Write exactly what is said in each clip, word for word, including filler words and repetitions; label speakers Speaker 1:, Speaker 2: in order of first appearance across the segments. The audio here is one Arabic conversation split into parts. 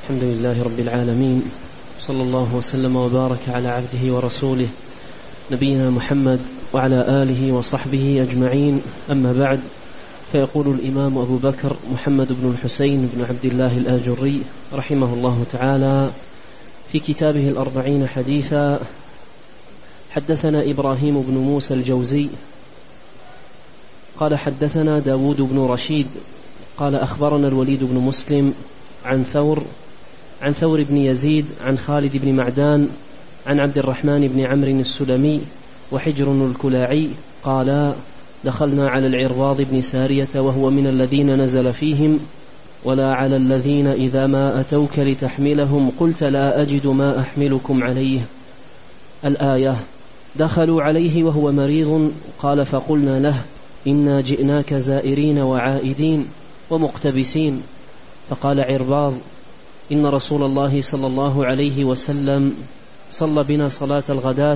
Speaker 1: الحمد لله رب العالمين، صلى الله وسلم وبارك على عبده ورسوله نبينا محمد وعلى آله وصحبه أجمعين. أما بعد، فيقول الإمام أبو بكر محمد بن الحسين بن عبد الله الآجري رحمه الله تعالى في كتابه الأربعين حديثا: حدثنا إبراهيم بن موسى الجوزي قال حدثنا داود بن رشيد قال أخبرنا الوليد بن مسلم عن ثور عن ثور بن يزيد عن خالد بن معدان عن عبد الرحمن بن عمرو السلمي وحجر الكلاعي قال: دخلنا على العرباض بن سارية وهو من الذين نزل فيهم: ولا على الذين إذا ما أتوك لتحملهم قلت لا أجد ما أحملكم عليه، الآية. دخلوا عليه وهو مريض، قال: فقلنا له: إنا جئناك زائرين وعائدين ومقتبسين. فقال عرباض: إن رسول الله صلى الله عليه وسلم صلى بنا صلاة الغداة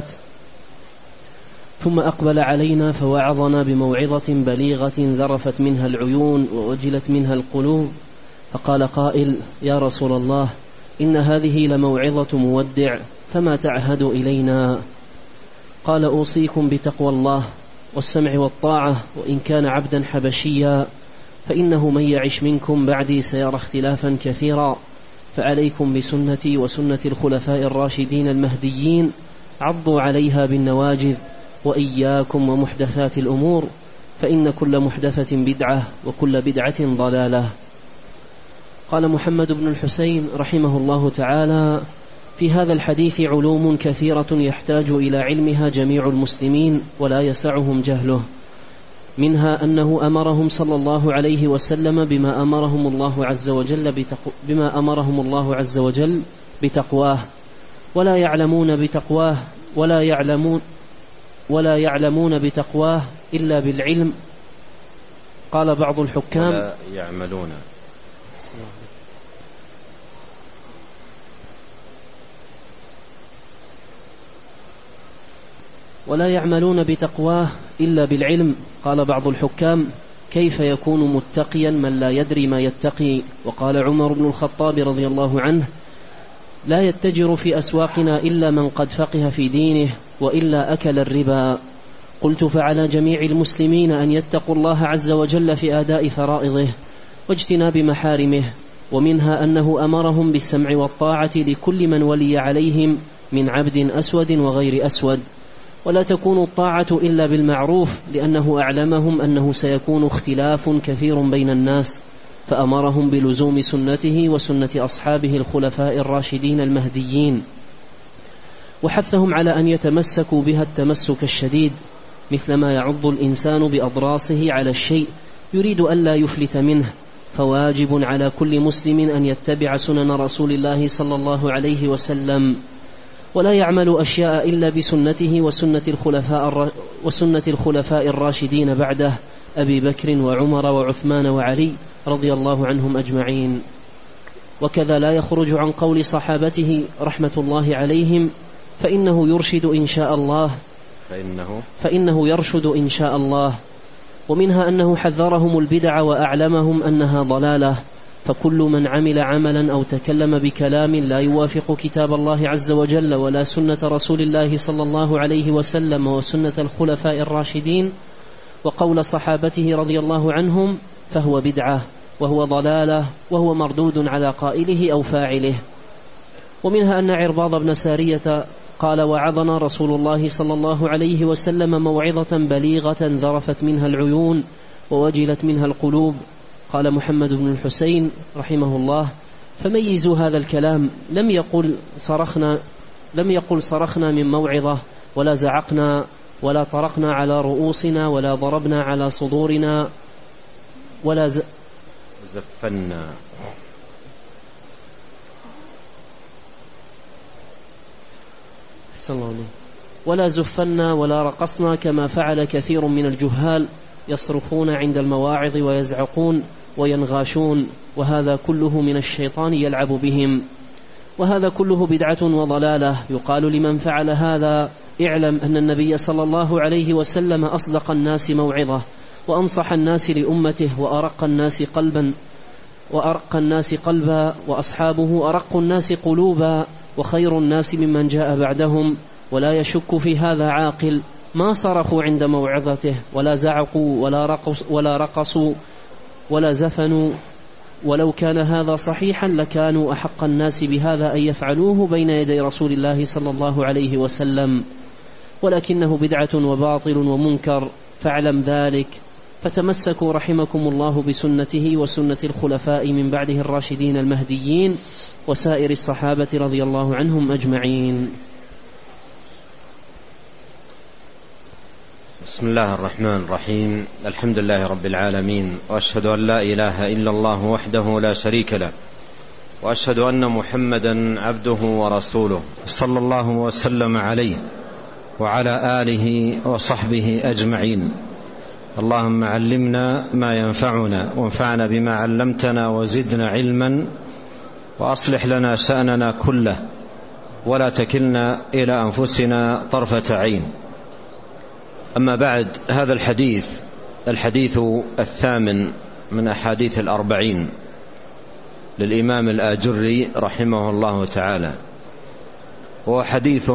Speaker 1: ثم أقبل علينا فوعظنا بموعظة بليغة ذرفت منها العيون ووجلت منها القلوب. فقال قائل: يا رسول الله، إن هذه لموعظة مودع، فما تعهد إلينا؟ قال: أوصيكم بتقوى الله والسمع والطاعة، وإن كان عبدا حبشيا، فإنه من يعش منكم بعدي سيرى اختلافا كثيرا، فعليكم بسنتي وسنة الخلفاء الراشدين المهديين، عضوا عليها بالنواجذ، وإياكم ومحدثات الأمور، فإن كل محدثة بدعة وكل بدعة ضلالة. قال محمد بن الحسين رحمه الله تعالى: في هذا الحديث علوم كثيرة يحتاج إلى علمها جميع المسلمين ولا يسعهم جهله، منها أنه أمرهم صلى الله عليه وسلم بما أمرهم الله عز وجل بتقو... بما أمرهم الله عز وجل بتقواه، ولا يعلمون بتقواه ولا يعلمون ولا يعلمون بتقواه إلا بالعلم. قال بعض الحكام:
Speaker 2: ولا يعملون
Speaker 1: ولا يعملون بتقواه إلا بالعلم. قال بعض الحكام: كيف يكون متقيا من لا يدري ما يتقي؟ وقال عمر بن الخطاب رضي الله عنه: لا يتجر في أسواقنا إلا من قد فقه في دينه، وإلا أكل الربا. قلت: فعلى جميع المسلمين أن يتقوا الله عز وجل في آداء فرائضه واجتناب محارمه، ومنها أنه أمرهم بالسمع والطاعة لكل من ولي عليهم من عبد أسود وغير أسود، ولا تكون الطاعة إلا بالمعروف، لأنه أعلمهم أنه سيكون اختلاف كثير بين الناس، فأمرهم بلزوم سنته وسنة أصحابه الخلفاء الراشدين المهديين، وحثهم على أن يتمسكوا بها التمسك الشديد، مثلما يعض الإنسان بأضراسه على الشيء يريد أن لا يفلت منه. فواجب على كل مسلم أن يتبع سنن رسول الله صلى الله عليه وسلم، ولا يعمل أشياء إلا بسنته وسنة الخلفاء, وسنة الخلفاء الراشدين بعده، أبي بكر وعمر وعثمان وعلي رضي الله عنهم أجمعين. وكذا لا يخرج عن قول صحابته رحمة الله عليهم، فإنه يرشد إن شاء الله
Speaker 2: فإنه,
Speaker 1: فإنه يرشد إن شاء الله. ومنها أنه حذرهم البدع وأعلمهم أنها ضلالة، فكل من عمل عملا أو تكلم بكلام لا يوافق كتاب الله عز وجل ولا سنة رسول الله صلى الله عليه وسلم وسنة الخلفاء الراشدين وقول صحابته رضي الله عنهم، فهو بدعة وهو ضلالة وهو مردود على قائله أو فاعله. ومنها أن عرباض بن سارية قال: وعظنا رسول الله صلى الله عليه وسلم موعظة بليغة ذرفت منها العيون ووجلت منها القلوب. قال محمد بن الحسين رحمه الله: فميزوا هذا الكلام، لم يقل صرخنا لم يقل صرخنا من موعظة، ولا زعقنا، ولا طرقنا على رؤوسنا، ولا ضربنا على صدورنا، ولا ز...
Speaker 2: زفنا
Speaker 1: أحسن الله عليه. ولا زفنا ولا رقصنا كما فعل كثير من الجهال، يصرخون عند المواعظ ويزعقون وينغاشون، وهذا كله من الشيطان يلعب بهم، وهذا كله بدعة وضلالة. يقال لمن فعل هذا: اعلم أن النبي صلى الله عليه وسلم أصدق الناس موعظة، وأنصح الناس لأمته، وأرق الناس قلبا، وأرق الناس قلبا، وأصحابه أرق الناس قلوبا، وخير الناس ممن جاء بعدهم، ولا يشك في هذا عاقل. ما صرخوا عند موعظته، ولا زعقوا، ولا رقص ولا رقصوا ولا زفنوا. ولو كان هذا صحيحا لكانوا أحق الناس بهذا أن يفعلوه بين يدي رسول الله صلى الله عليه وسلم، ولكنه بدعة وباطل ومنكر، فاعلم ذلك. فتمسكوا رحمكم الله بسنته وسنة الخلفاء من بعده الراشدين المهديين وسائر الصحابة رضي الله عنهم أجمعين.
Speaker 2: بسم الله الرحمن الرحيم. الحمد لله رب العالمين، وأشهد أن لا إله إلا الله وحده لا شريك له، وأشهد أن محمدا عبده ورسوله صلى الله وسلم عليه وعلى آله وصحبه أجمعين. اللهم علمنا ما ينفعنا، وانفعنا بما علمتنا، وزدنا علما، وأصلح لنا شأننا كله، ولا تكلنا إلى أنفسنا طرفة عين. أما بعد، هذا الحديث الحديث الثامن من أحاديث الأربعين للإمام الآجري رحمه الله تعالى، وهو حديث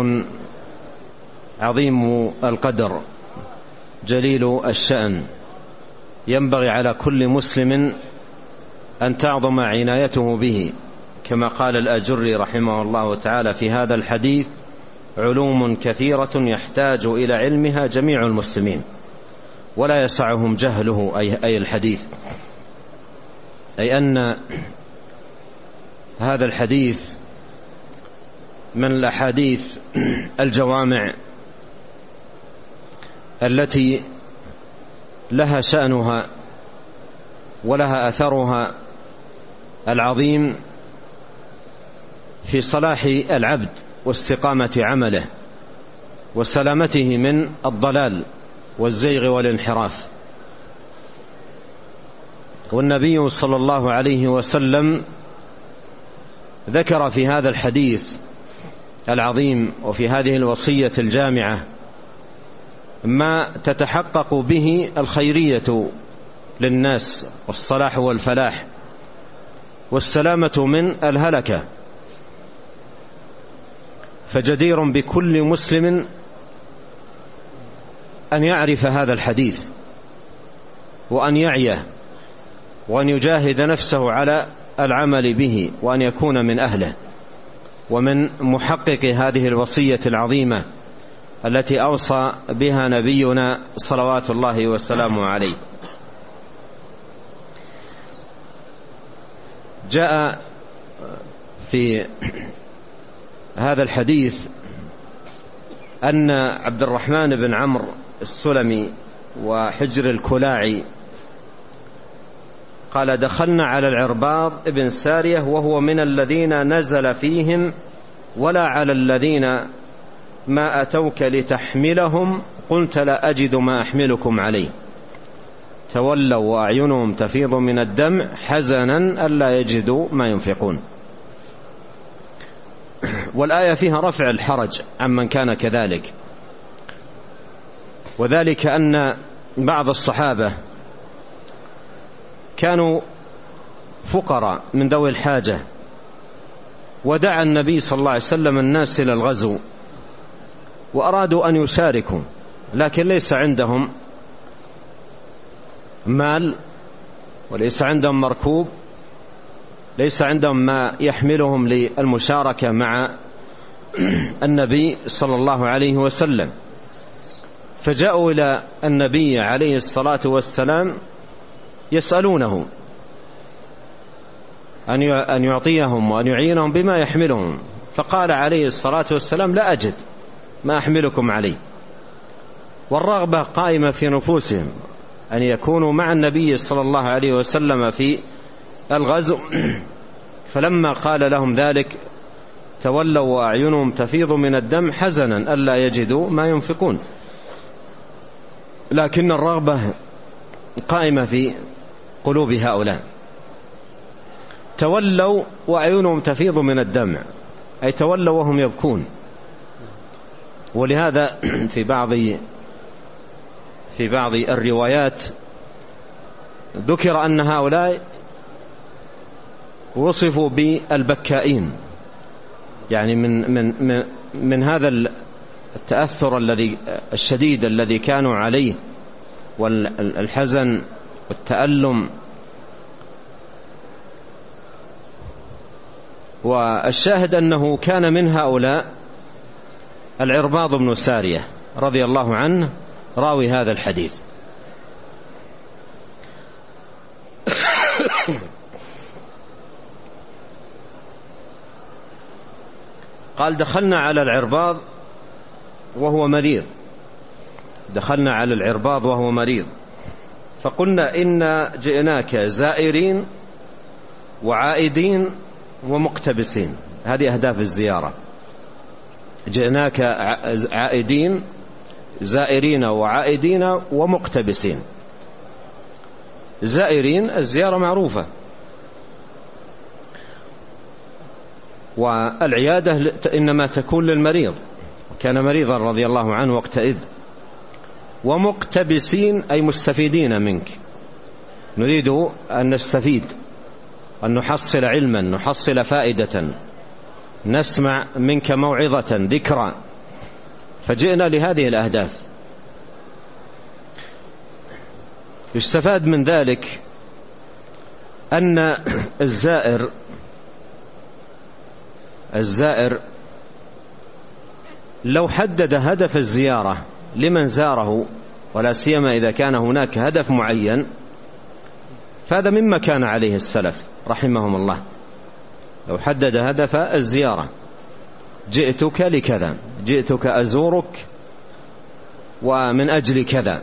Speaker 2: عظيم القدر جليل الشأن، ينبغي على كل مسلم أن تعظم عنايته به، كما قال الآجري رحمه الله تعالى في هذا الحديث: علوم كثيرة يحتاج إلى علمها جميع المسلمين، ولا يسعهم جهله أي الحديث، أي أن هذا الحديث من الأحاديث الجوامع التي لها شأنها ولها أثرها العظيم في صلاح العبد واستقامة عمله وسلامته من الضلال والزيغ والانحراف. والنبي صلى الله عليه وسلم ذكر في هذا الحديث العظيم وفي هذه الوصية الجامعة ما تتحقق به الخيرية للناس والصلاح والفلاح والسلامة من الهلكة. فجدير بكل مسلم أن يعرف هذا الحديث، وأن يعيه، وأن يجاهد نفسه على العمل به، وأن يكون من أهله ومن محقق هذه الوصية العظيمة التي أوصى بها نبينا صلوات الله وسلامه عليه. جاء في هذا الحديث أن عبد الرحمن بن عمرو السلمي وحجر الكلاعي قال: دخلنا على العرباض بن سارية وهو من الذين نزل فيهم: ولا على الذين ما أتوك لتحملهم قلت لا أجد ما أحملكم عليه، تولوا وأعينهم تفيض من الدمع حزنا ألا يجدوا ما ينفقون. والآية فيها رفع الحرج عمن كان كذلك، وذلك أن بعض الصحابة كانوا فقراء من ذوي الحاجة، ودعا النبي صلى الله عليه وسلم الناس إلى الغزو، وأرادوا أن يشاركوا، لكن ليس عندهم مال، وليس عندهم مركوب، ليس عندهم ما يحملهم للمشاركة مع النبي صلى الله عليه وسلم. فجاءوا إلى النبي عليه الصلاة والسلام يسألونه أن يعطيهم وأن يعينهم بما يحملهم، فقال عليه الصلاة والسلام: لا أجد ما أحملكم عليه. والرغبة قائمة في نفوسهم أن يكونوا مع النبي صلى الله عليه وسلم في الغزو، فلما قال لهم ذلك تولوا وأعينهم تفيض من الدم حزنا ألا يجدوا ما ينفقون. لكن الرغبة قائمة في قلوب هؤلاء. تولوا وأعينهم تفيض من الدمع، أي تولوا وهم يبكون. ولهذا في بعض في بعض الروايات ذكر أن هؤلاء وصفوا بالبكائين، يعني من من من, من هذا التأثر الذي الشديد الذي كانوا عليه والحزن والتألم. والشاهد أنه كان من هؤلاء العرباض بن سارية رضي الله عنه راوي هذا الحديث. قال دخلنا على العرباض وهو مريض دخلنا على العرباض وهو مريض فقلنا إنا جئناك زائرين وعائدين ومقتبسين. هذه أهداف الزيارة. جئناك عائدين زائرين وعائدين ومقتبسين. زائرين الزيارة معروفة، والعيادة إنما تكون للمريض، كان مريضا رضي الله عنه وقتئذ. ومقتبسين أي مستفيدين منك، نريد أن نستفيد، أن نحصل علما، نحصل فائدة، نسمع منك موعظة ذكرى، فجئنا لهذه الأهداف. يستفاد من ذلك أن الزائر الزائر لو حدد هدف الزيارة لمن زاره، ولا سيما إذا كان هناك هدف معين، فهذا مما كان عليه السلف رحمهم الله. لو حدد هدف الزيارة، جئتك لكذا، جئتك أزورك ومن أجل كذا،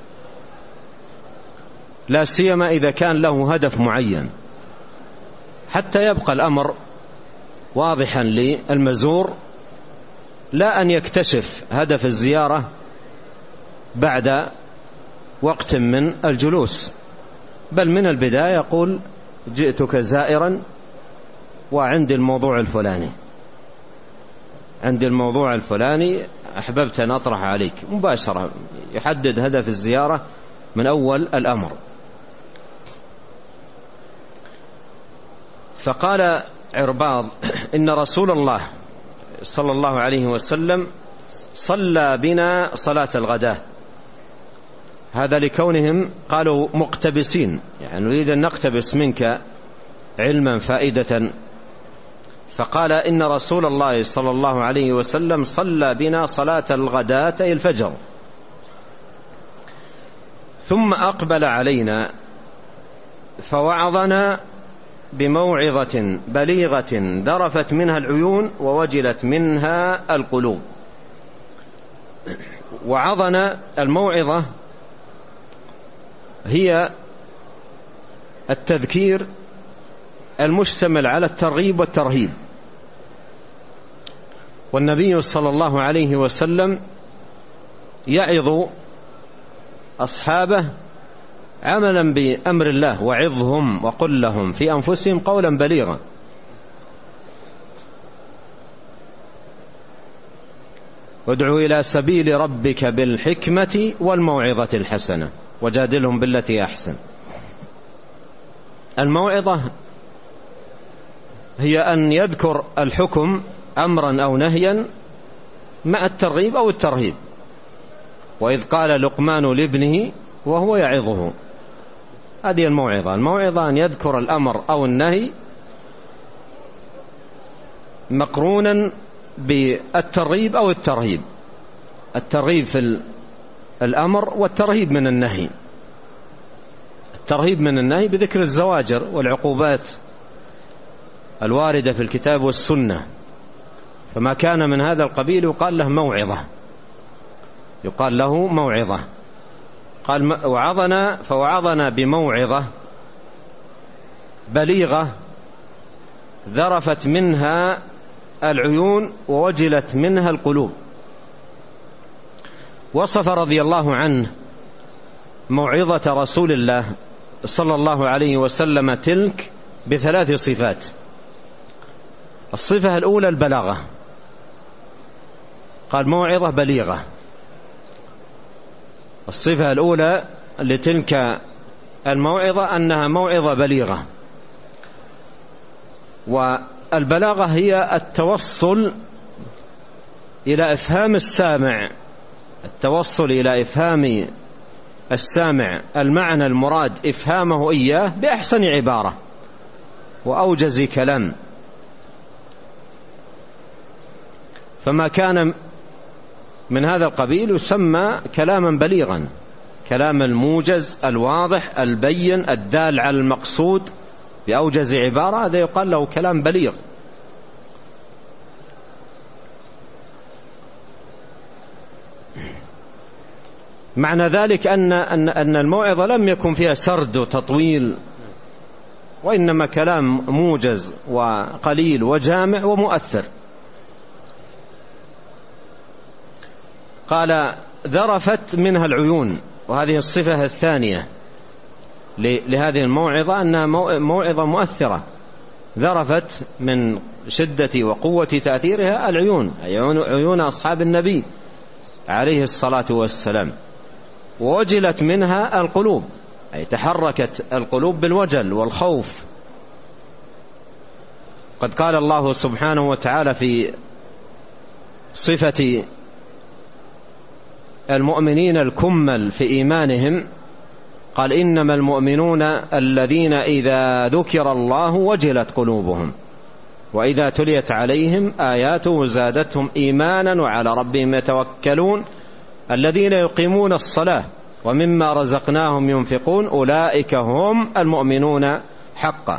Speaker 2: لا سيما إذا كان له هدف معين، حتى يبقى الأمر واضحا للمزور، لا أن يكتشف هدف الزيارة بعد وقت من الجلوس، بل من البداية يقول جئتك زائرا وعندي الموضوع الفلاني، عندي الموضوع الفلاني أحببت أن أطرح عليك مباشرة. يحدد هدف الزيارة من أول الأمر. فقال عرباض إن رسول الله صلى الله عليه وسلم صلى بنا صلاة الغداء. هذا لكونهم قالوا مقتبسين، يعني نريد أن نقتبس منك علما فائدة. فقال إن رسول الله صلى الله عليه وسلم صلى بنا صلاة الغداة أي الفجر، ثم أقبل علينا فوعظنا بموعظة بليغة ذرفت منها العيون ووجلت منها القلوب. وعظنا، الموعظة هي التذكير المشتمل على الترغيب والترهيب، والنبي صلى الله عليه وسلم يعظ أصحابه عملا بأمر الله: وعظهم وقل لهم في أنفسهم قولا بليغا. وادعوا إلى سبيل ربك بالحكمة والموعظة الحسنة وجادلهم بالتي أحسن. الموعظة هي أن يذكر الحكم أمرا أو نهيا مع الترغيب أو الترهيب. وإذ قال لقمان لابنه وهو يعظه، هذه الموعظة. الموعظة أن يذكر الأمر أو النهي مقرونا بالترغيب أو الترهيب، الترغيب في الأمر والترهيب من النهي. الترهيب من النهي بذكر الزواجر والعقوبات الواردة في الكتاب والسنة، فما كان من هذا القبيل يقال له موعظة، يقال له موعظة. قال وعظنا، فوعظنا بموعظة بليغة ذرفت منها العيون ووجلت منها القلوب. وصف رضي الله عنه موعظة رسول الله صلى الله عليه وسلم تلك بثلاث صفات. الصفة الأولى البلاغة، قال موعظة بليغة. الصفة الأولى لتلك الموعظة أنها موعظة بليغة. والبلاغة هي التوصل إلى إفهام السامع التوصل إلى إفهام السامع المعنى المراد إفهامه إياه بأحسن عبارة وأوجز كلام. فما كان من هذا القبيل يسمى كلاما بليغا، كلام الموجز الواضح البين الدال على المقصود بأوجز عبارة، هذا يقال له كلام بليغ. معنى ذلك أن أن الموعظة لم يكن فيها سرد وتطويل، وإنما كلام موجز وقليل وجامع ومؤثر. قال ذرفت منها العيون، وهذه الصفة الثانية لهذه الموعظة أنها موعظة مؤثرة. ذرفت من شدة وقوة تأثيرها العيون، عيون أصحاب النبي عليه الصلاة والسلام. ووجلت منها القلوب، أي تحركت القلوب بالوجل والخوف. قد قال الله سبحانه وتعالى في صفة المؤمنين الكمل في إيمانهم، قال إنما المؤمنون الذين إذا ذكر الله وجلت قلوبهم وإذا تليت عليهم آياته زادتهم إيمانا وعلى ربهم يتوكلون الذين يقيمون الصلاة ومما رزقناهم ينفقون أولئك هم المؤمنون حقا.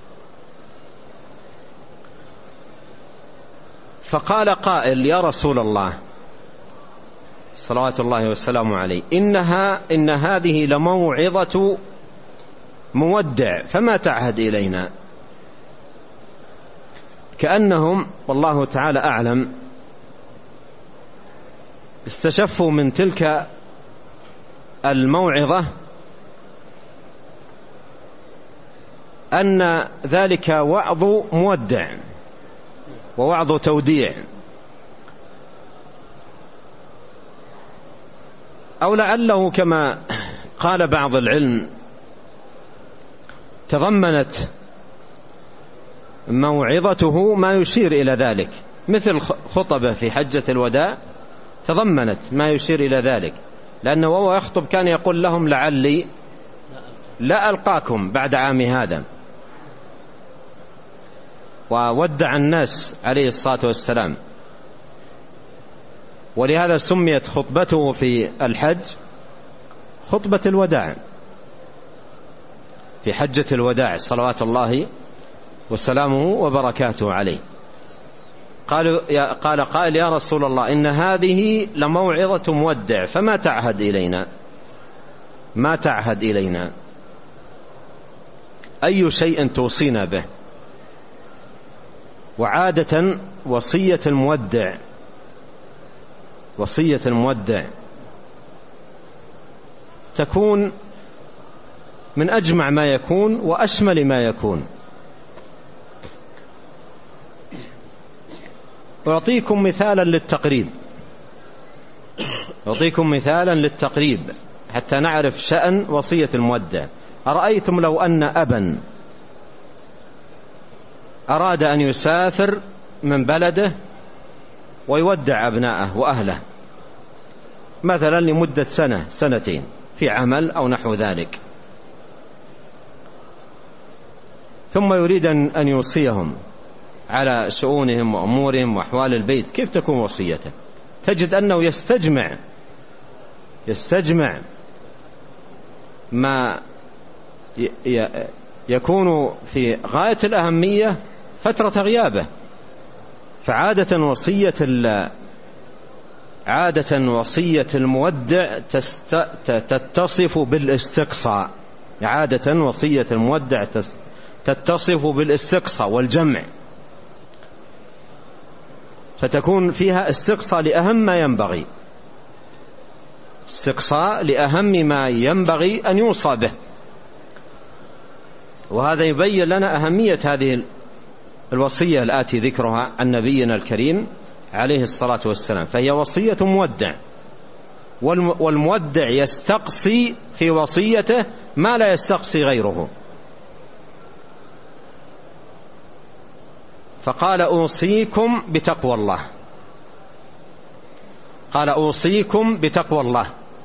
Speaker 2: فقال قائل يا رسول الله صلوات الله وسلامه عليه إنها إن هذه لموعظة مودع فما تعهد إلينا. كأنهم والله تعالى أعلم استشفوا من تلك الموعظة أن ذلك وعظ مودع ووعظ توديع، أو لعله كما قال بعض العلم تضمنت موعظته ما يشير إلى ذلك، مثل خطبة في حجة الوداع تضمنت ما يشير إلى ذلك، لأنه وهو يخطب كان يقول لهم لعلي لا ألقاكم بعد عام هذا، وودع الناس عليه الصلاة والسلام. ولهذا سميت خطبته في الحج خطبة الوداع في حجة الوداع صلوات الله وسلامه وبركاته عليه. قالوا يا قال قائل يا رسول الله إن هذه لموعظة مودع فما تعهد إلينا، ما تعهد إلينا أي شيء توصينا به. وعادة وصية المودع وصية المودع تكون من أجمع ما يكون وأشمل ما يكون. أعطيكم مثالا للتقريب أعطيكم مثالا للتقريب حتى نعرف شأن وصية المودع. أرأيتم لو أن أبا أراد أن يسافر من بلده ويودع أبناءه وأهله مثلا لمدة سنة سنتين في عمل أو نحو ذلك، ثم يريد أن يوصيهم على شؤونهم وأمورهم وأحوال البيت، كيف تكون وصيته؟ تجد أنه يستجمع يستجمع ما يكون في غاية الأهمية فترة غيابه. فعادة وصية عادة وصية المودع تتصف بالاستقصاء عادة وصية المودع تتصف بالاستقصاء والجمع، فتكون فيها استقصاء لأهم ما ينبغي استقصاء لأهم ما ينبغي أن يوصى به. وهذا يبين لنا أهمية هذه الوصية الآتي ذكرها عن نبينا الكريم عليه الصلاة والسلام، فهي وصية مودع، والمودع يستقصي في وصيته ما لا يستقصي غيره. فقال أوصيكم بتقوى الله، قال أوصيكم بتقوى الله.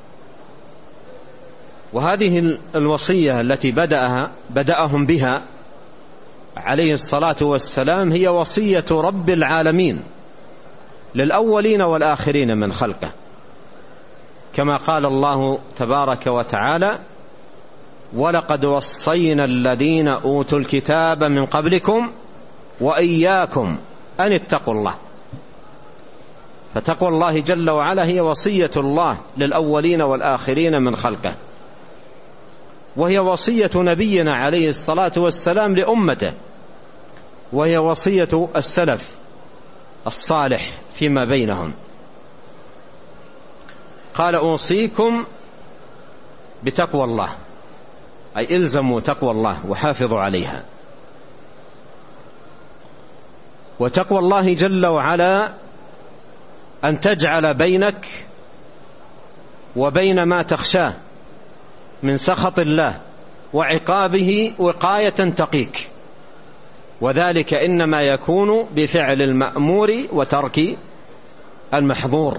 Speaker 2: وهذه الوصية التي بدأها بدأهم بها عليه الصلاة والسلام هي وصية رب العالمين للأولين والآخرين من خلقه، كما قال الله تبارك وتعالى: ولقد وصينا الذين أوتوا الكتاب من قبلكم وإياكم أن اتقوا الله. فتقوى الله جل وعلا هي وصية الله للأولين والآخرين من خلقه، وهي وصية نبينا عليه الصلاة والسلام لأمته، وهي وصية السلف الصالح فيما بينهم. قال أوصيكم بتقوى الله، أي إلزموا تقوى الله وحافظوا عليها. وتقوى الله جل وعلا أن تجعل بينك وبين ما تخشاه من سخط الله وعقابه وقاية تقيك، وذلك إنما يكون بفعل المأمور وترك المحظور،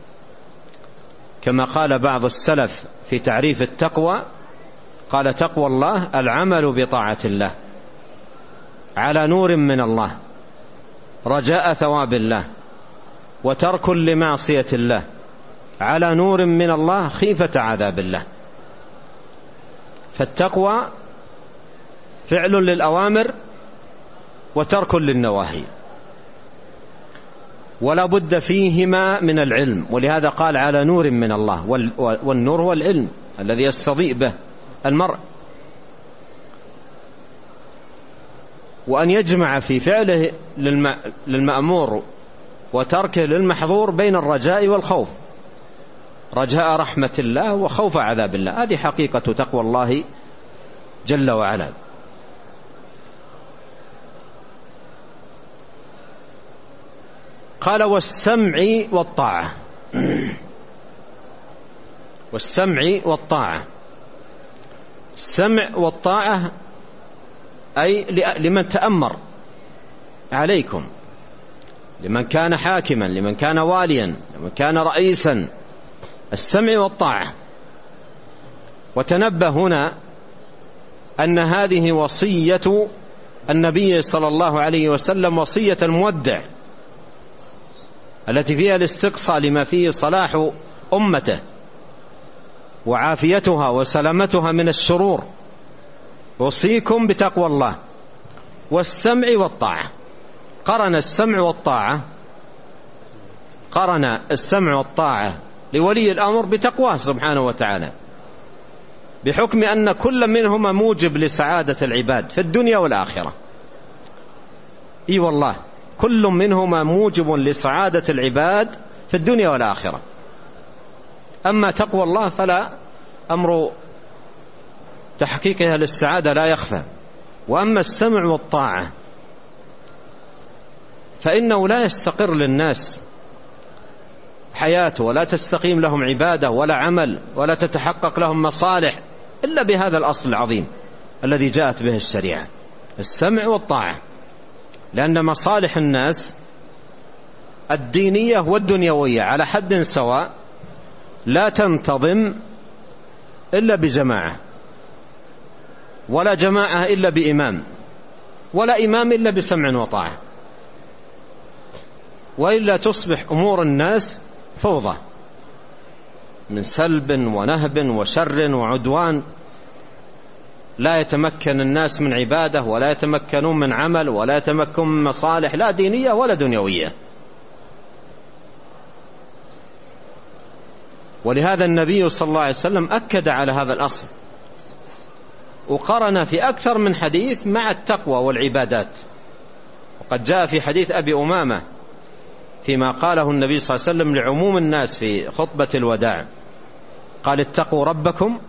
Speaker 2: كما قال بعض السلف في تعريف التقوى، قال: تقوى الله العمل بطاعة الله على نور من الله رجاء ثواب الله، وترك لمعصية الله على نور من الله خيفة عذاب الله. فالتقوى فعل للأوامر وترك للنواهي، ولا بد فيهما من العلم، ولهذا قال: على نور من الله، والنور هو العلم الذي يستضيء به المرء. وأن يجمع في فعله للمأمور وتركه للمحظور بين الرجاء والخوف، رجاء رحمة الله وخوف عذاب الله. هذه حقيقة تقوى الله جل وعلا. قال: والسمع والطاعة. والسمع والطاعة، السمع والطاعة أي لمن تأمر عليكم، لمن كان حاكما، لمن كان واليا، لمن كان رئيسا، السمع والطاعة. وتنبه هنا أن هذه وصية النبي صلى الله عليه وسلم، وصية المودع التي فيها الاستقصاء لما فيه صلاح أمته وعافيتها وسلامتها من الشرور. وصيكم بتقوى الله والسمع والطاعة. قرن السمع والطاعة قرن السمع والطاعة لولي الأمر بتقواه سبحانه وتعالى، بحكم أن كل منهما موجب لسعادة العباد في الدنيا والآخرة. إي والله، كل منهما موجب لسعادة العباد في الدنيا والآخرة. أما تقوى الله فلا أمر تحقيقها للسعادة لا يخفى. وأما السمع والطاعة فإنه لا يستقر للناس حياته، ولا تستقيم لهم عبادة ولا عمل، ولا تتحقق لهم مصالح إلا بهذا الأصل العظيم الذي جاءت به الشريعة، السمع والطاعة. لأن مصالح الناس الدينية والدنيوية على حد سواء لا تنتظم إلا بجماعة، ولا جماعة إلا بإمام، ولا إمام إلا بسمع وطاعة، وإلا تصبح أمور الناس فوضى من سلب ونهب وشر وعدوان، لا يتمكن الناس من عبادة، ولا يتمكنون من عمل، ولا يتمكنون من مصالح لا دينية ولا دنيوية. ولهذا النبي صلى الله عليه وسلم أكد على هذا الأصل، وقرن في أكثر من حديث مع التقوى والعبادات. وقد جاء في حديث أبي أمامة فيما قاله النبي صلى الله عليه وسلم لعموم الناس في خطبة الوداع، قال: اتقوا ربكم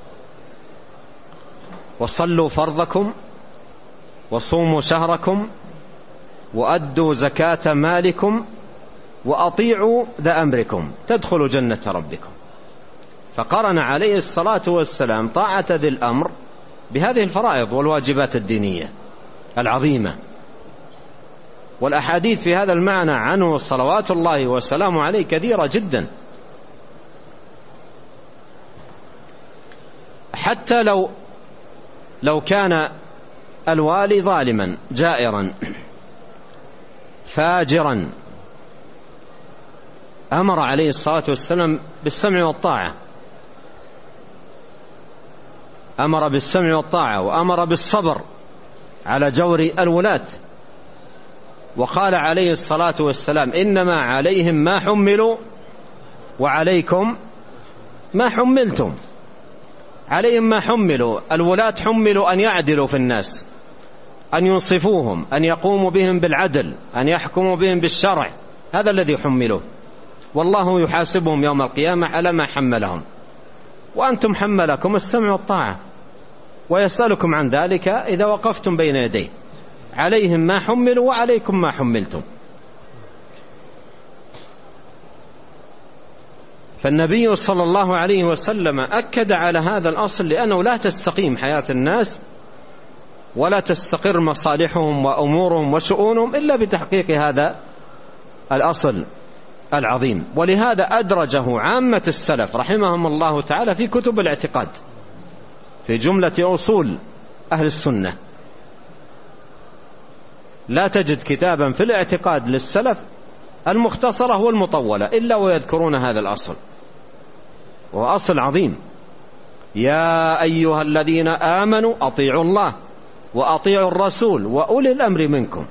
Speaker 2: وصلوا فرضكم وصوموا شهركم وأدوا زكاة مالكم وأطيعوا ذا أمركم تدخلوا جنة ربكم. فقرن عليه الصلاة والسلام طاعة ذي الأمر بهذه الفرائض والواجبات الدينية العظيمة. والأحاديث في هذا المعنى عنه صلوات الله وسلامه عليه كثيرة جدا. حتى لو لو كان الوالي ظالما جائرا فاجرا أمر عليه الصلاة والسلام بالسمع والطاعة، أمر بالسمع والطاعة وأمر بالصبر على جور الولاة، وقال عليه الصلاة والسلام إنما عليهم ما حملوا وعليكم ما حملتم. عليهم ما حملوا، الولاة حملوا أن يعدلوا في الناس، أن ينصفوهم، أن يقوموا بهم بالعدل، أن يحكموا بهم بالشرع، هذا الذي حملوا، والله يحاسبهم يوم القيامة على ما حملهم، وأنتم حملكم السمع والطاعة، ويسألكم عن ذلك إذا وقفتم بين يديه. عليهم ما حملوا وعليكم ما حملتم. فالنبي صلى الله عليه وسلم أكد على هذا الأصل، لأنه لا تستقيم حياة الناس ولا تستقر مصالحهم وأمورهم وشؤونهم إلا بتحقيق هذا الأصل العظيم. ولهذا أدرجه عامة السلف رحمهم الله تعالى في كتب الاعتقاد، في جملة أصول أهل السنة. لا تجد كتابا في الاعتقاد للسلف المختصرة والمطولة إلا ويذكرون هذا الأصل، وهو أصل عظيم. يا أيها الذين آمنوا أطيعوا الله وأطيعوا الرسول وأولي الأمر منكم.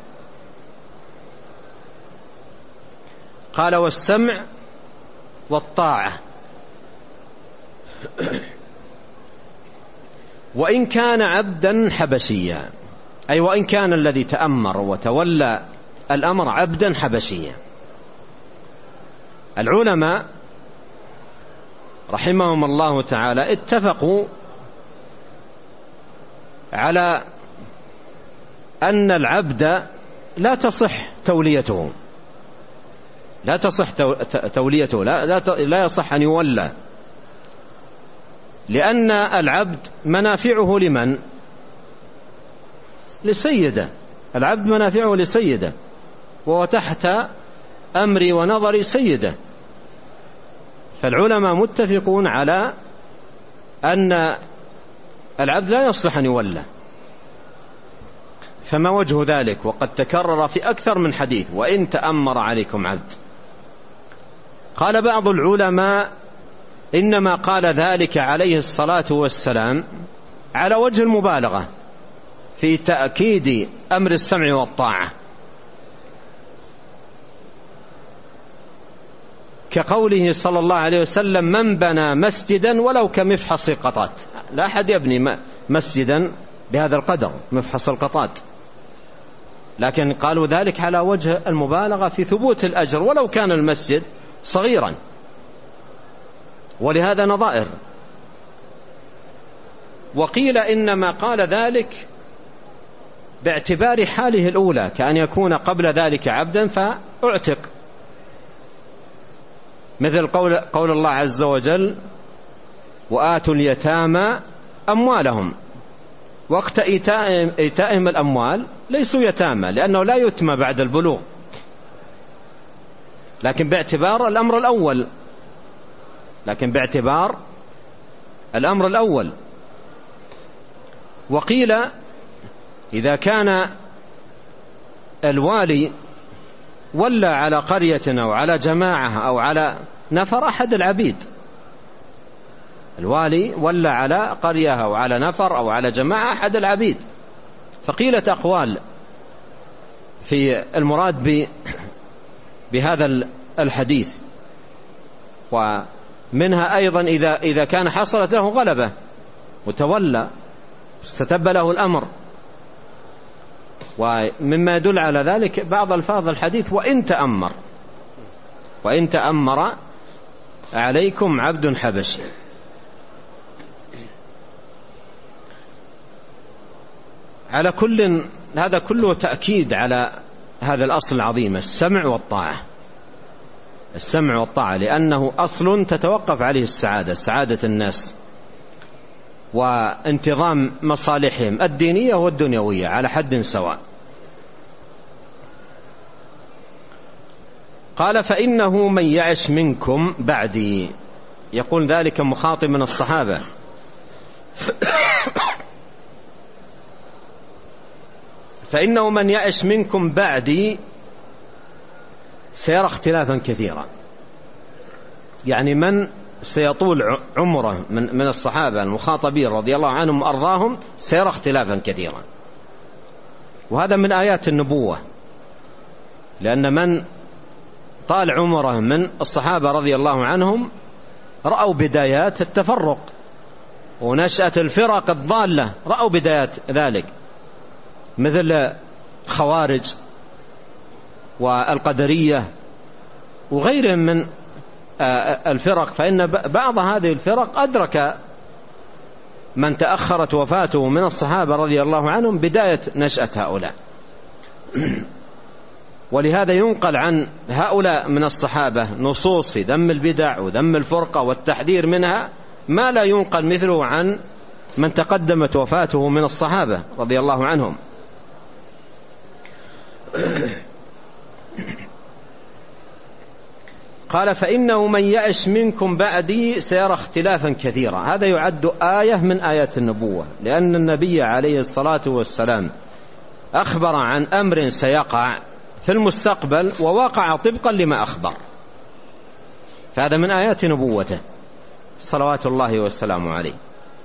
Speaker 2: قال والسمع والطاعة، وإن كان عبدا حبشيا، أي وإن كان الذي تأمر وتولى الأمر عبدا حبشيا. العلماء رحمهم الله تعالى اتفقوا على أن العبد لا تصح توليته، لا تصح توليته، لا, لا يصح أن يولى، لأن العبد منافعه لمن؟ لسيده. العبد منافعه لسيده، وهو تحت أمر ونظر سيده. فالعلماء متفقون على أن العبد لا يصلح أن يولى. فما وجه ذلك؟ وقد تكرر في أكثر من حديث: وإن تأمر عليكم عبد. قال بعض العلماء إنما قال ذلك عليه الصلاة والسلام على وجه المبالغة في تأكيد أمر السمع والطاعة، كقوله صلى الله عليه وسلم: من بنى مسجدا ولو كمفحص قطات. لا أحد يبني مسجدا بهذا القدر، مفحص القطات، لكن قالوا ذلك على وجه المبالغة في ثبوت الأجر ولو كان المسجد صغيرا، ولهذا نظائر. وقيل إنما قال ذلك باعتبار حاله الأولى، كأن يكون قبل ذلك عبدا فأعتق، مثل قول, قول الله عز وجل: وآتوا اليتامى أموالهم. وقت إيتائهم الأموال ليسوا يتامى، لأنه لا يتمى بعد البلوغ، لكن باعتبار الأمر الأول لكن باعتبار الأمر الأول. وقيل إذا كان الوالي ولى على قرية أو على جماعة أو على نفر أحد العبيد، الوالي ولى على قرية أو على نفر أو على جماعة أحد العبيد، فقيلت أقوال في المراد بهذا الحديث. ومنها أيضا إذا, إذا كان حصلت له غلبة وتولى استتب له الأمر. ومما يدل على ذلك بعض الفاظ الحديث: وإن تأمر وإن تأمر عليكم عبد حبشي. على كل هذا كله تأكيد على هذا الأصل العظيم: السمع والطاعة. السمع والطاعة لأنه أصل تتوقف عليه السعادة، سعادة الناس وانتظام مصالحهم الدينية والدنيوية على حد سواء. قال فإنه من يعش منكم بعدي، يقول ذلك مخاطب من الصحابة، فإنه من يعش منكم بعدي سيرى اختلافا كثيرا، يعني من سيطول عمره من من الصحابة المخاطبين رضي الله عنهم وأرضاهم سيرى اختلافا كثيرا. وهذا من آيات النبوة، لأن من طال عمره من الصحابة رضي الله عنهم رأوا بدايات التفرق ونشأة الفرق الضالة، رأوا بدايات ذلك مثل خوارج والقدرية وغيرهم من الفرق، فإن بعض هذه الفرق أدرك من تأخرت وفاته من الصحابة رضي الله عنهم بداية نشأة هؤلاء. ولهذا ينقل عن هؤلاء من الصحابة نصوص في ذم البدع وذم الفرقة والتحذير منها ما لا ينقل مثله عن من تقدمت وفاته من الصحابة رضي الله عنهم. قال فإنه من يعش منكم بعدي سيرى اختلافا كثيرا. هذا يعد آية من آيات النبوة، لأن النبي عليه الصلاة والسلام أخبر عن أمر سيقع في المستقبل ووقع طبقا لما أخبر، فهذا من آيات نبوته صلوات الله والسلام عليه.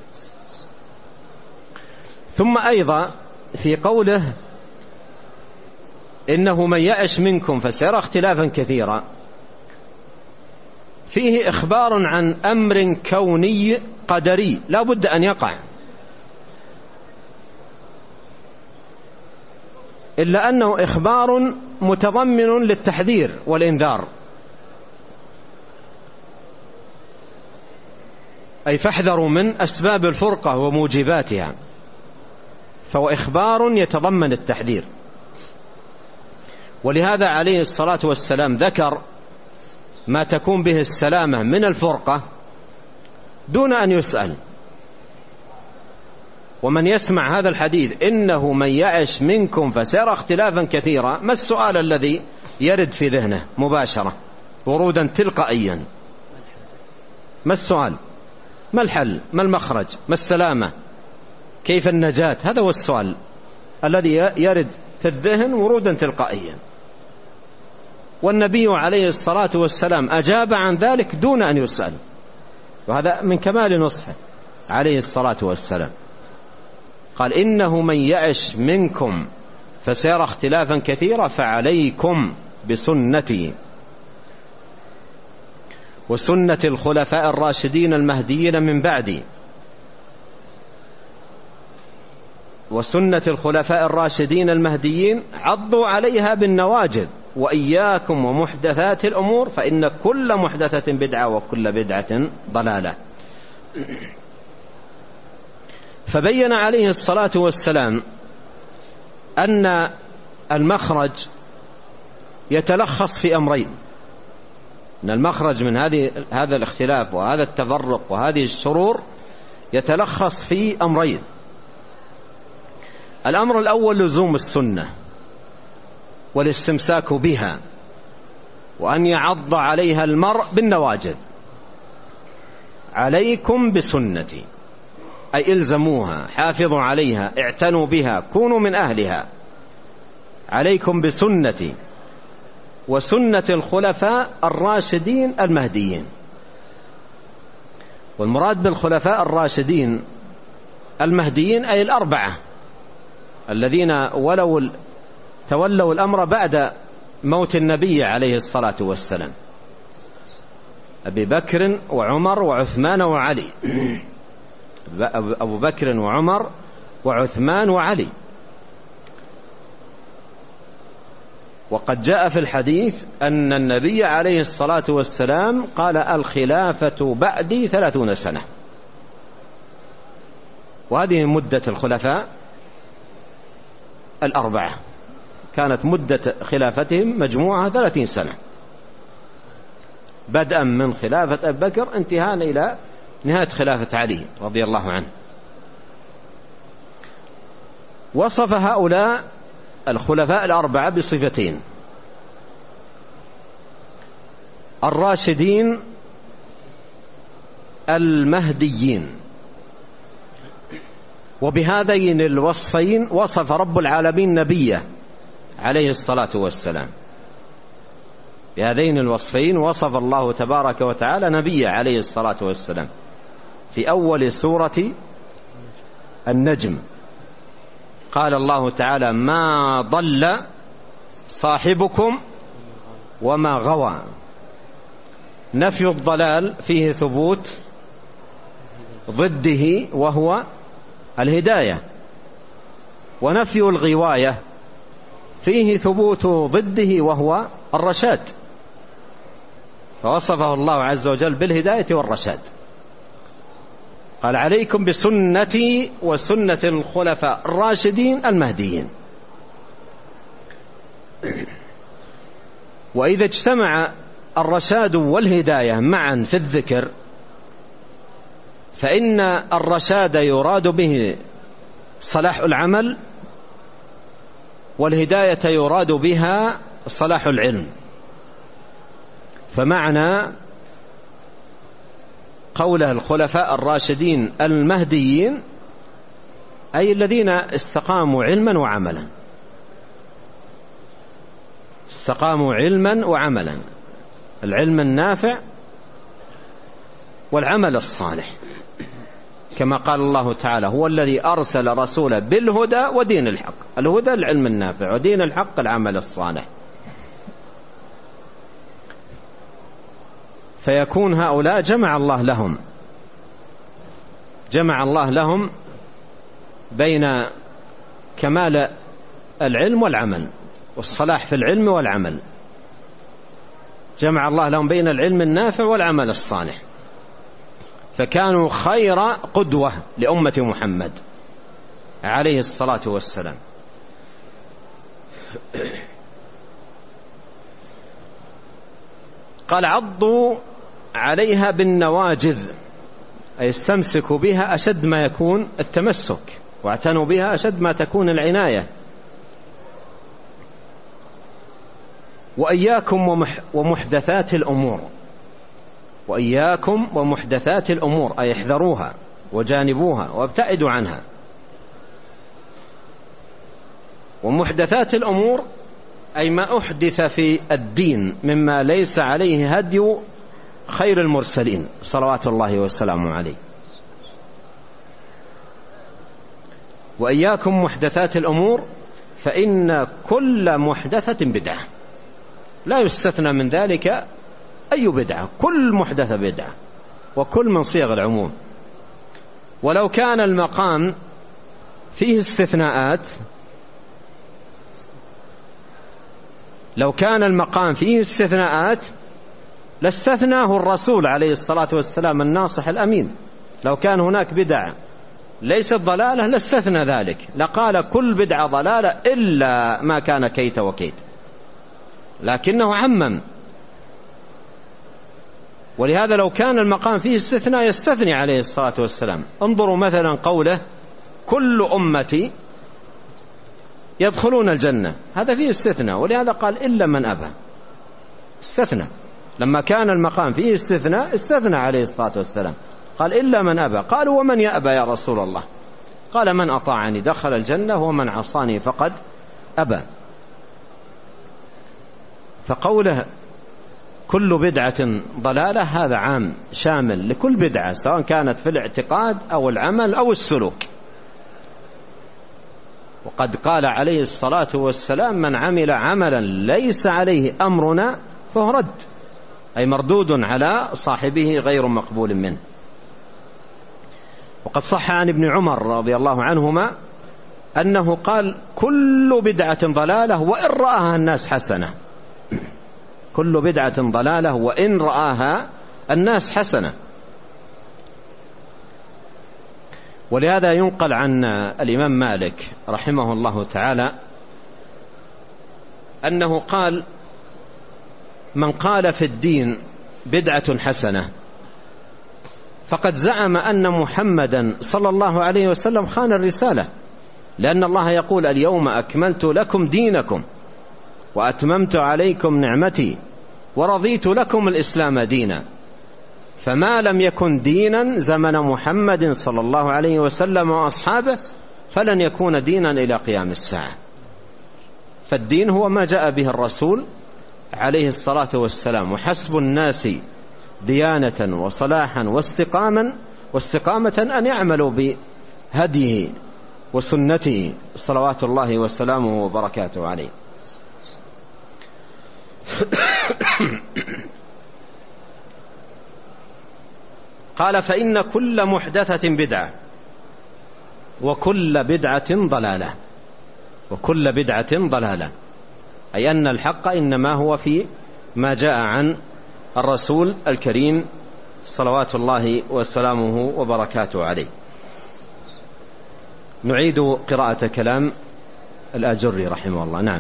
Speaker 2: ثم أيضا في قوله إنه من يعش منكم فسيرى اختلافا كثيرا، فيه إخبار عن أمر كوني قدري لا بد أن يقع، إلا أنه إخبار متضمن للتحذير والإنذار، أي فاحذروا من أسباب الفرقة وموجباتها، فهو إخبار يتضمن التحذير. ولهذا عليه الصلاة والسلام ذكر ما تكون به السلامة من الفرقة دون أن يسأل. ومن يسمع هذا الحديث إنه من يعش منكم فسيرى اختلافا كثيرا، ما السؤال الذي يرد في ذهنه مباشرة ورودا تلقائيا؟ ما السؤال؟ ما الحل؟ ما المخرج؟ ما السلامة؟ كيف النجاة؟ هذا هو السؤال الذي يرد في الذهن ورودا تلقائيا، والنبي عليه الصلاة والسلام أجاب عن ذلك دون أن يسأل، وهذا من كمال نصحه عليه الصلاة والسلام. قال إنه من يعش منكم فسيرى اختلافا كثيرا فعليكم بسنتي وسنة الخلفاء الراشدين المهديين من بعدي وسنة الخلفاء الراشدين المهديين عضوا عليها بالنواجذ وإياكم ومحدثات الأمور فإن كل محدثة بدعة وكل بدعة ضلالة. فبين عليه الصلاة والسلام أن المخرج يتلخص في أمرين، أن المخرج من هذه هذا الاختلاف وهذا التفرق وهذه الشرور يتلخص في أمرين. الأمر الأول لزوم السنة والاستمساك بها، وأن يعض عليها المرء بالنواجذ. عليكم بسنتي أي إلزموها، حافظوا عليها، اعتنوا بها، كونوا من أهلها. عليكم بسنتي وسنة الخلفاء الراشدين المهديين. والمراد بالخلفاء الراشدين المهديين أي الأربعة الذين ولوا تولوا الأمر بعد موت النبي عليه الصلاة والسلام، أبي بكر وعمر وعثمان وعلي. أبو بكر وعمر وعثمان وعلي. وقد جاء في الحديث أن النبي عليه الصلاة والسلام قال الخلافة بعدي ثلاثون سنة، وهذه مدة الخلفاء الأربعة، كانت مدة خلافتهم مجموعة ثلاثين سنة، بدءا من خلافة أبي بكر انتهاء إلى نهاية خلافة علي رضي الله عنه. وصف هؤلاء الخلفاء الأربعة بصفتين: الراشدين المهديين. وبهذين الوصفين وصف رب العالمين نبيه عليه الصلاة والسلام. بهذين الوصفين وصف الله تبارك وتعالى نبيه عليه الصلاة والسلام في أول سورة النجم. قال الله تعالى: ما ضل صاحبكم وما غوى. نفي الضلال فيه ثبوت ضده وهو الهداية، ونفي الغواية فيه ثبوت ضده وهو الرشاد، فوصفه الله عز وجل بالهداية والرشاد. قال: عليكم بسنتي وسنة الخلفاء الراشدين المهديين. وإذا اجتمع الرشاد والهداية معا في الذكر فإن الرشاد يراد به صلاح العمل، والهداية يراد بها صلاح العلم. فمعنى قوله الخلفاء الراشدين المهديين أي الذين استقاموا علما وعملا، استقاموا علما وعملا، العلم النافع والعمل الصالح، كما قال الله تعالى: هو الذي أرسل رسوله بالهدى ودين الحق. الهدى العلم النافع، ودين الحق العمل الصالح. فيكون هؤلاء جمع الله لهم جمع الله لهم بين كمال العلم والعمل والصلاح في العلم والعمل. جمع الله لهم بين العلم النافع والعمل الصالح، فكانوا خير قدوة لأمة محمد عليه الصلاة والسلام. قال: عضوا عليها بالنواجذ، أي استمسكوا بها أشد ما يكون التمسك، واعتنوا بها أشد ما تكون العناية. وإياكم ومحدثات الأمور، وإياكم ومحدثات الأمور، أي احذروها وجانبوها وابتعدوا عنها. ومحدثات الأمور أي ما أحدث في الدين مما ليس عليه هدي خير المرسلين صلوات الله وسلامه عليه. وإياكم محدثات الأمور فإن كل محدثة بدعة، لا يستثنى من ذلك أي بدعة، كل محدثة بدعة، وكل من صيغ العموم. ولو كان المقام فيه استثناءات لو كان المقام فيه استثناءات لاستثناه الرسول عليه الصلاة والسلام الناصح الأمين. لو كان هناك بدعة ليست ضلالة لاستثنى ذلك، لقال كل بدعة ضلالة إلا ما كان كيت وكيت، لكنه عمم. ولهذا لو كان المقام فيه استثناء يستثني عليه الصلاة والسلام. انظروا مثلا قوله: كل أمتي يدخلون الجنة، هذا فيه استثناء، ولهذا قال: إلا من أبى. استثنى لما كان المقام فيه استثناء، استثنى عليه الصلاة والسلام، قال: إلا من أبى. قالوا: ومن يأبى يا رسول الله؟ قال: من أطاعني دخل الجنة ومن عصاني فقد أبى. فقوله كل بدعة ضلالة هذا عام شامل لكل بدعة، سواء كانت في الاعتقاد أو العمل أو السلوك. وقد قال عليه الصلاة والسلام: من عمل عملا ليس عليه أمرنا فهو رد، أي مردود على صاحبه غير مقبول منه. وقد صح عن ابن عمر رضي الله عنهما أنه قال: كل بدعة ضلالة وإن رآها الناس حسنة. كل بدعة ضلالة وإن رآها الناس حسنة. ولهذا ينقل عن الإمام مالك رحمه الله تعالى أنه قال: من قال في الدين بدعة حسنة فقد زعم أن محمدا صلى الله عليه وسلم خان الرسالة، لأن الله يقول: اليوم أكملت لكم دينكم وأتممت عليكم نعمتي ورضيت لكم الإسلام دينا. فما لم يكن دينا زمن محمد صلى الله عليه وسلم وأصحابه فلن يكون دينا إلى قيام الساعة. فالدين هو ما جاء به الرسول عليه الصلاة والسلام، وحسب الناس ديانة وصلاحا واستقاما واستقامة أن يعملوا بهديه وسنته صلوات الله وسلامه وبركاته عليه. قال: فإن كل محدثة بدعة وكل بدعة ضلالة. وكل بدعة ضلالة، أي أن الحق إنما هو في ما جاء عن الرسول الكريم صلوات الله وسلامه وبركاته عليه. نعيد قراءة كلام الآجري رحمه الله. نعم.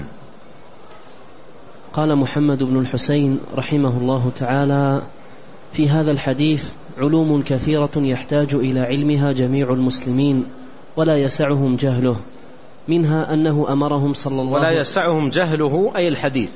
Speaker 1: قال محمد بن الحسين رحمه الله تعالى: في هذا الحديث علوم كثيرة يحتاج إلى علمها جميع المسلمين ولا يسعهم جهله، منها أنه أمرهم صلى الله
Speaker 2: ولا يسعهم جهله أي الحديث،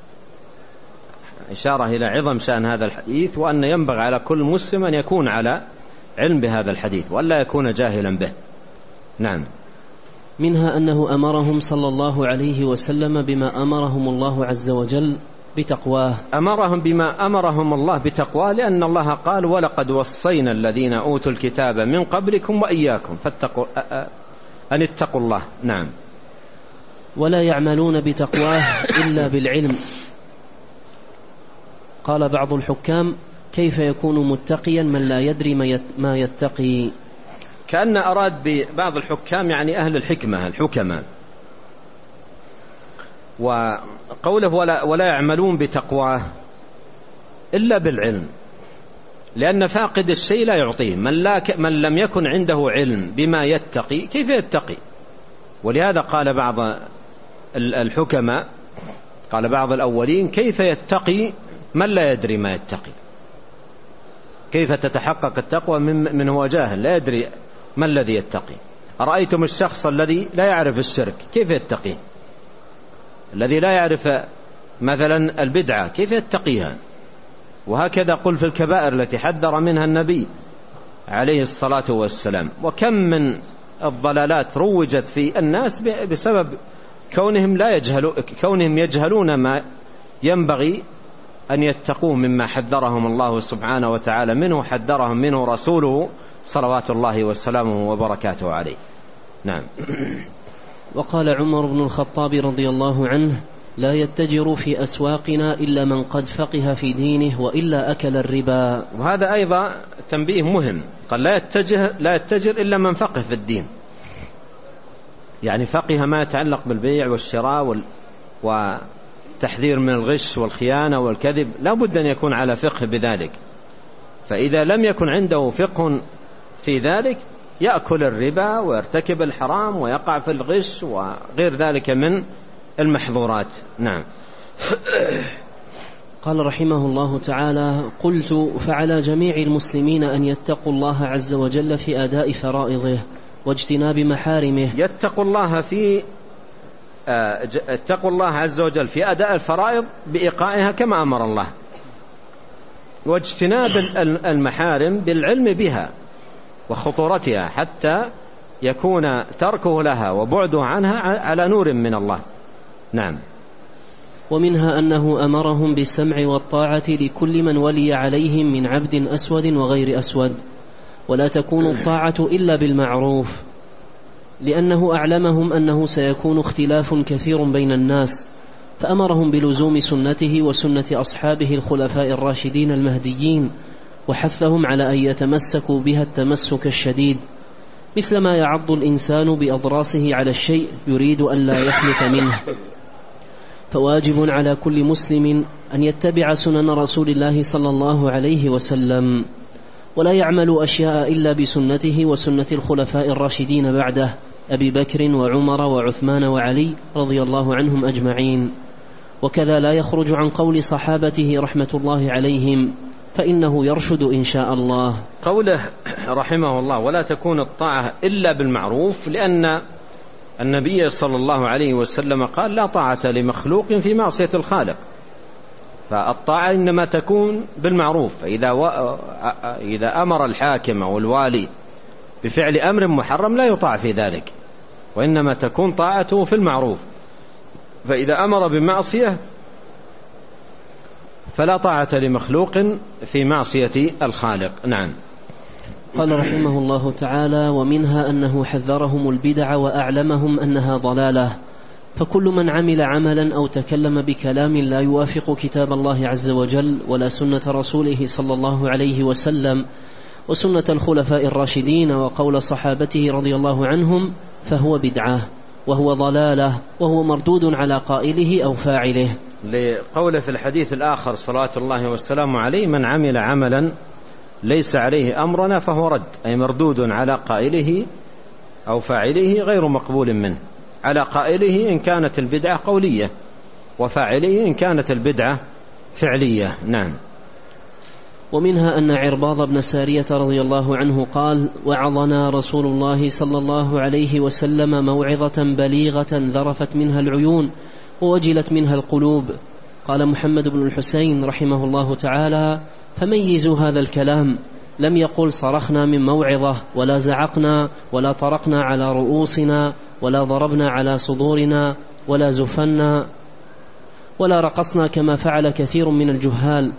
Speaker 2: إشارة إلى عظم شأن هذا الحديث، وأن ينبغي على كل مسلم أن يكون على علم بهذا الحديث ولا يكون جاهلا به. نعم.
Speaker 1: منها أنه أمرهم صلى الله عليه وسلم بما أمرهم الله عز وجل بتقواه.
Speaker 2: أمرهم بما أمرهم الله بتقواه، لأن الله قال: ولقد وصينا الذين أوتوا الكتاب من قبلكم وإياكم فاتقوا أن اتقوا الله. نعم.
Speaker 1: ولا يعملون بتقواه إلا بالعلم. قال بعض الحكام: كيف يكون متقيا من لا يدري ما يتقي؟
Speaker 2: كأن أراد ببعض الحكام يعني أهل الحكمة الحكماء، وقوله ولا, ولا يعملون بتقواه إلا بالعلم، لأن فاقد الشيء لا يعطيه. من, لا من لم يكن عنده علم بما يتقي كيف يتقي؟ ولهذا قال بعض الحكماء، قال بعض الأولين: كيف يتقي من لا يدري ما يتقي؟ كيف تتحقق التقوى من, من هو جاهل لا يدري ما الذي يتقي؟ أرأيتم الشخص الذي لا يعرف الشرك كيف يتقيه؟ الذي لا يعرف مثلا البدعة كيف يتقيها؟ وهكذا قل في الكبائر التي حذر منها النبي عليه الصلاة والسلام. وكم من الضلالات روجت في الناس بسبب كونهم لا يجهلوا كونهم يجهلون ما ينبغي أن يتقوه مما حذرهم الله سبحانه وتعالى منه، حذرهم منه رسوله صلوات الله وسلامه وبركاته عليه. نعم.
Speaker 1: وقال عمر بن الخطاب رضي الله عنه: لا يتجر في أسواقنا إلا من قد فقه في دينه وإلا أكل الربا.
Speaker 2: وهذا أيضا تنبيه مهم، قال لا يتجر, لا يتجر إلا من فقه في الدين، يعني فقه ما يتعلق بالبيع والشراء وال... وتحذير من الغش والخيانة والكذب، لا بد أن يكون على فقه بذلك. فإذا لم يكن عنده فقه في ذلك يأكل الربا ويرتكب الحرام ويقع في الغش وغير ذلك من المحظورات. نعم.
Speaker 1: قال رحمه الله تعالى: قلت: فعلى جميع المسلمين أن يتقوا الله عز وجل في أداء فرائضه واجتناب محارمه.
Speaker 2: يتقوا الله في اتقوا الله عز وجل في أداء الفرائض بإيقاعها كما أمر الله، واجتناب المحارم بالعلم بها وخطورتها حتى يكون تركه لها وبعده عنها على نور من الله. نعم.
Speaker 1: ومنها أنه أمرهم بالسمع والطاعة لكل من ولي عليهم من عبد أسود وغير أسود، ولا تكون الطاعة إلا بالمعروف، لأنه أعلمهم أنه سيكون اختلاف كثير بين الناس، فأمرهم بلزوم سنته وسنة أصحابه الخلفاء الراشدين المهديين، وحثهم على أن يتمسكوا بها التمسك الشديد، مثل ما يعض الإنسان بأضراسه على الشيء يريد أن لا يفلت منه. فواجب على كل مسلم أن يتبع سنن رسول الله صلى الله عليه وسلم، ولا يعمل أشياء إلا بسنته وسنة الخلفاء الراشدين بعده، أبي بكر وعمر وعثمان وعلي رضي الله عنهم أجمعين. وكذا لا يخرج عن قول صحابته رحمة الله عليهم، فإنه يرشد إن شاء الله.
Speaker 2: قوله رحمه الله: ولا تكون الطاعة إلا بالمعروف، لأن النبي صلى الله عليه وسلم قال: لا طاعة لمخلوق في معصية الخالق. فالطاعة إنما تكون بالمعروف. إذا, و... إذا أمر الحاكم أو الوالي بفعل أمر محرم لا يطاع في ذلك، وإنما تكون طاعته في المعروف. فإذا أمر بمعصية فلا طاعة لمخلوق في معصية الخالق. نعم.
Speaker 1: قال رحمه الله تعالى: ومنها أنه حذرهم البدع وأعلمهم أنها ضلالة، فكل من عمل عملا أو تكلم بكلام لا يوافق كتاب الله عز وجل ولا سنة رسوله صلى الله عليه وسلم وسنة الخلفاء الراشدين وقول صحابته رضي الله عنهم فهو بدعة وهو ضلالة وهو مردود على قائله أو فاعله،
Speaker 2: لقوله في الحديث الآخر صلوات الله والسلام عليه: من عمل عملا ليس عليه أمرنا فهو رد، أي مردود على قائله أو فاعله غير مقبول منه. على قائله إن كانت البدعة قولية، وفاعله إن كانت البدعة فعلية. نعم.
Speaker 1: ومنها أن عرباض بن سارية رضي الله عنه قال: وعظنا رسول الله صلى الله عليه وسلم موعظة بليغة ذرفت منها العيون ووجلت منها القلوب. قال محمد بن الحسين رحمه الله تعالى: فميزوا هذا الكلام، لم يقل صرخنا من موعظة ولا زعقنا ولا طرقنا على رؤوسنا ولا ضربنا على صدورنا ولا زفنا ولا رقصنا كما فعل كثير من الجهال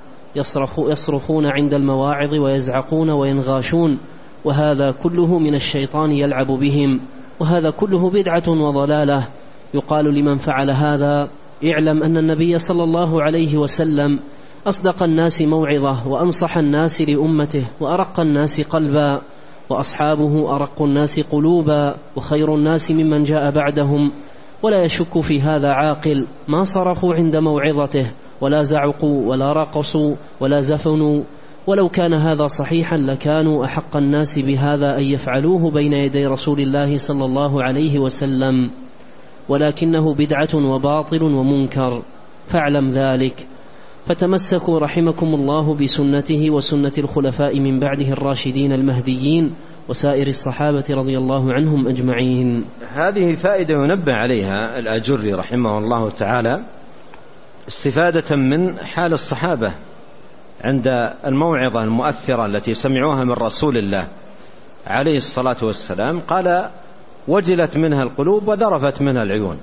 Speaker 1: يصرخون عند المواعظ ويزعقون وينغاشون، وهذا كله من الشيطان يلعب بهم، وهذا كله بدعة وضلالة. يقال لمن فعل هذا: اعلم أن النبي صلى الله عليه وسلم أصدق الناس موعظة وأنصح الناس لأمته وأرق الناس قلبا، وأصحابه أرق الناس قلوبا وخير الناس ممن جاء بعدهم، ولا يشك في هذا عاقل ما صرخوا عند موعظته ولا زعقوا ولا رقصوا ولا زفنوا، ولو كان هذا صحيحا لكانوا أحق الناس بهذا أن يفعلوه بين يدي رسول الله صلى الله عليه وسلم، ولكنه بدعة وباطل ومنكر، فاعلم ذلك. فتمسكوا رحمكم الله بسنته وسنة الخلفاء من بعده الراشدين المهديين وسائر الصحابة رضي الله عنهم أجمعين.
Speaker 2: هذه فائدة ينبه عليها الأجري رحمه الله تعالى، استفادة من حال الصحابة عند الموعظة المؤثرة التي سمعوها من رسول الله عليه الصلاة والسلام. قال: وجلت منها القلوب وذرفت منها العيون،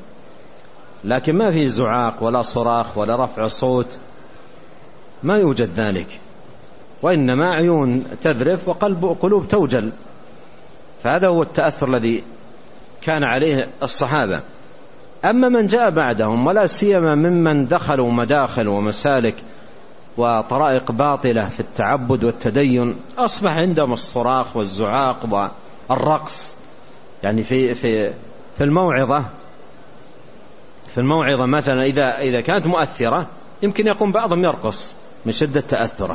Speaker 2: لكن ما في زعاق ولا صراخ ولا رفع صوت، ما يوجد ذلك، وإنما عيون تذرف وقلب قلوب توجل. فهذا هو التأثر الذي كان عليه الصحابة. أما من جاء بعدهم ولا سيما ممن دخلوا مداخل ومسالك وطرائق باطلة في التعبد والتدين، أصبح عندهم الصراخ والزعاق والرقص. يعني في في في الموعظة في الموعظة مثلا إذا إذا كانت مؤثرة يمكن يقوم بعضهم يرقص من شدة تأثره،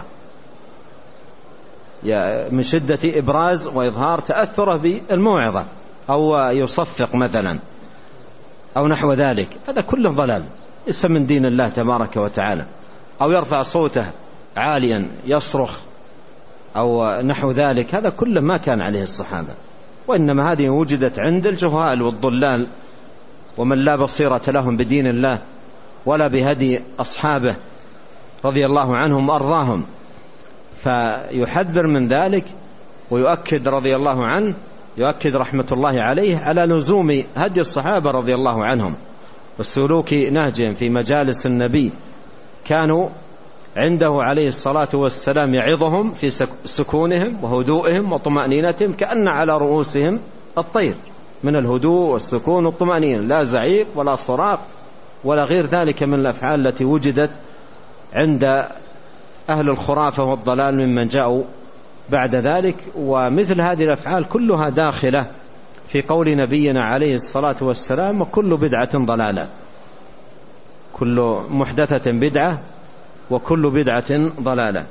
Speaker 2: من شدة إبراز وإظهار تأثره بالموعظة، أو يصفق مثلا أو نحو ذلك. هذا كله ضلال، اسم من دين الله تبارك وتعالى. أو يرفع صوته عاليا يصرخ أو نحو ذلك، هذا كله ما كان عليه الصحابة، وإنما هذه وجدت عند الجهال والضلال ومن لا بصيرة لهم بدين الله ولا بهدي أصحابه رضي الله عنهم وأرضاهم. فيحذر من ذلك ويؤكد رضي الله عنه، يؤكد رحمة الله عليه على لزوم هدي الصحابة رضي الله عنهم والسلوك نهجهم في مجالس النبي. كانوا عنده عليه الصلاة والسلام يعظهم في سكونهم وهدوئهم وطمأنينتهم كأن على رؤوسهم الطير، من الهدوء والسكون والطمأنينة، لا زعيق ولا صراخ ولا غير ذلك من الأفعال التي وجدت عند أهل الخرافة والضلال ممن جاءوا بعد ذلك. ومثل هذه الأفعال كلها داخلة في قول نبينا عليه الصلاة والسلام: وكل بدعة ضلالة، كل محدثة بدعة وكل بدعة ضلالة.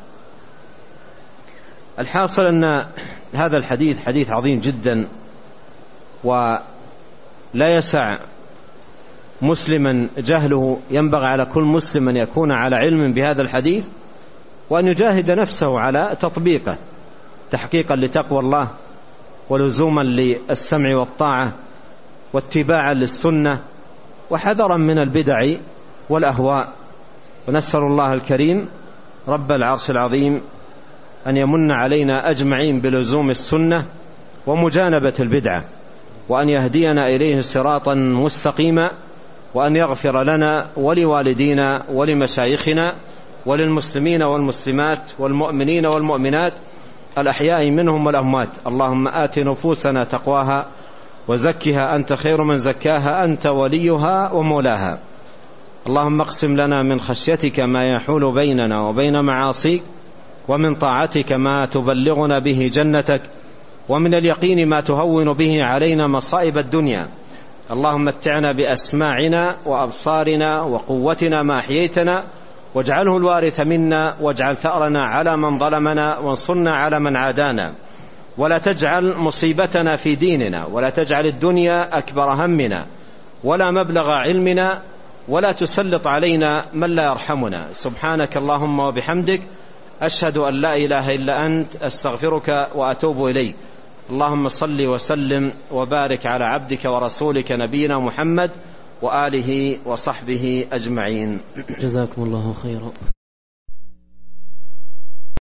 Speaker 2: الحاصل أن هذا الحديث حديث عظيم جدا، ولا يسع مسلما جهله، ينبغي على كل مسلم أن يكون على علم بهذا الحديث وأن يجاهد نفسه على تطبيقه تحقيقا لتقوى الله ولزوما للسمع والطاعة واتباعا للسنة وحذرا من البدع والأهواء. ونسأل الله الكريم رب العرش العظيم أن يمن علينا أجمعين بلزوم السنة ومجانبة البدعة، وأن يهدينا إليه صراطا مستقيما، وأن يغفر لنا ولوالدينا ولمشايخنا وللمسلمين والمسلمات والمؤمنين والمؤمنات الأحياء منهم والأموات. اللهم آت نفوسنا تقواها وزكها أنت خير من زكاها أنت وليها ومولاها. اللهم اقسم لنا من خشيتك ما يحول بيننا وبين معاصيك، ومن طاعتك ما تبلغنا به جنتك، ومن اليقين ما تهون به علينا مصائب الدنيا. اللهم متعنا بأسماعنا وأبصارنا وقوتنا ما أحييتنا، واجعله الوارث منا، واجعل ثأرنا على من ظلمنا، وانصرنا على من عادانا، ولا تجعل مصيبتنا في ديننا، ولا تجعل الدنيا أكبر همنا ولا مبلغ علمنا، ولا تسلط علينا من لا يرحمنا. سبحانك اللهم وبحمدك، أشهد أن لا إله إلا أنت، أستغفرك وأتوب إليك. اللهم صل وسلم وبارك على عبدك ورسولك نبينا محمد وآله وصحبه أجمعين.
Speaker 1: جزاكم الله خيرا.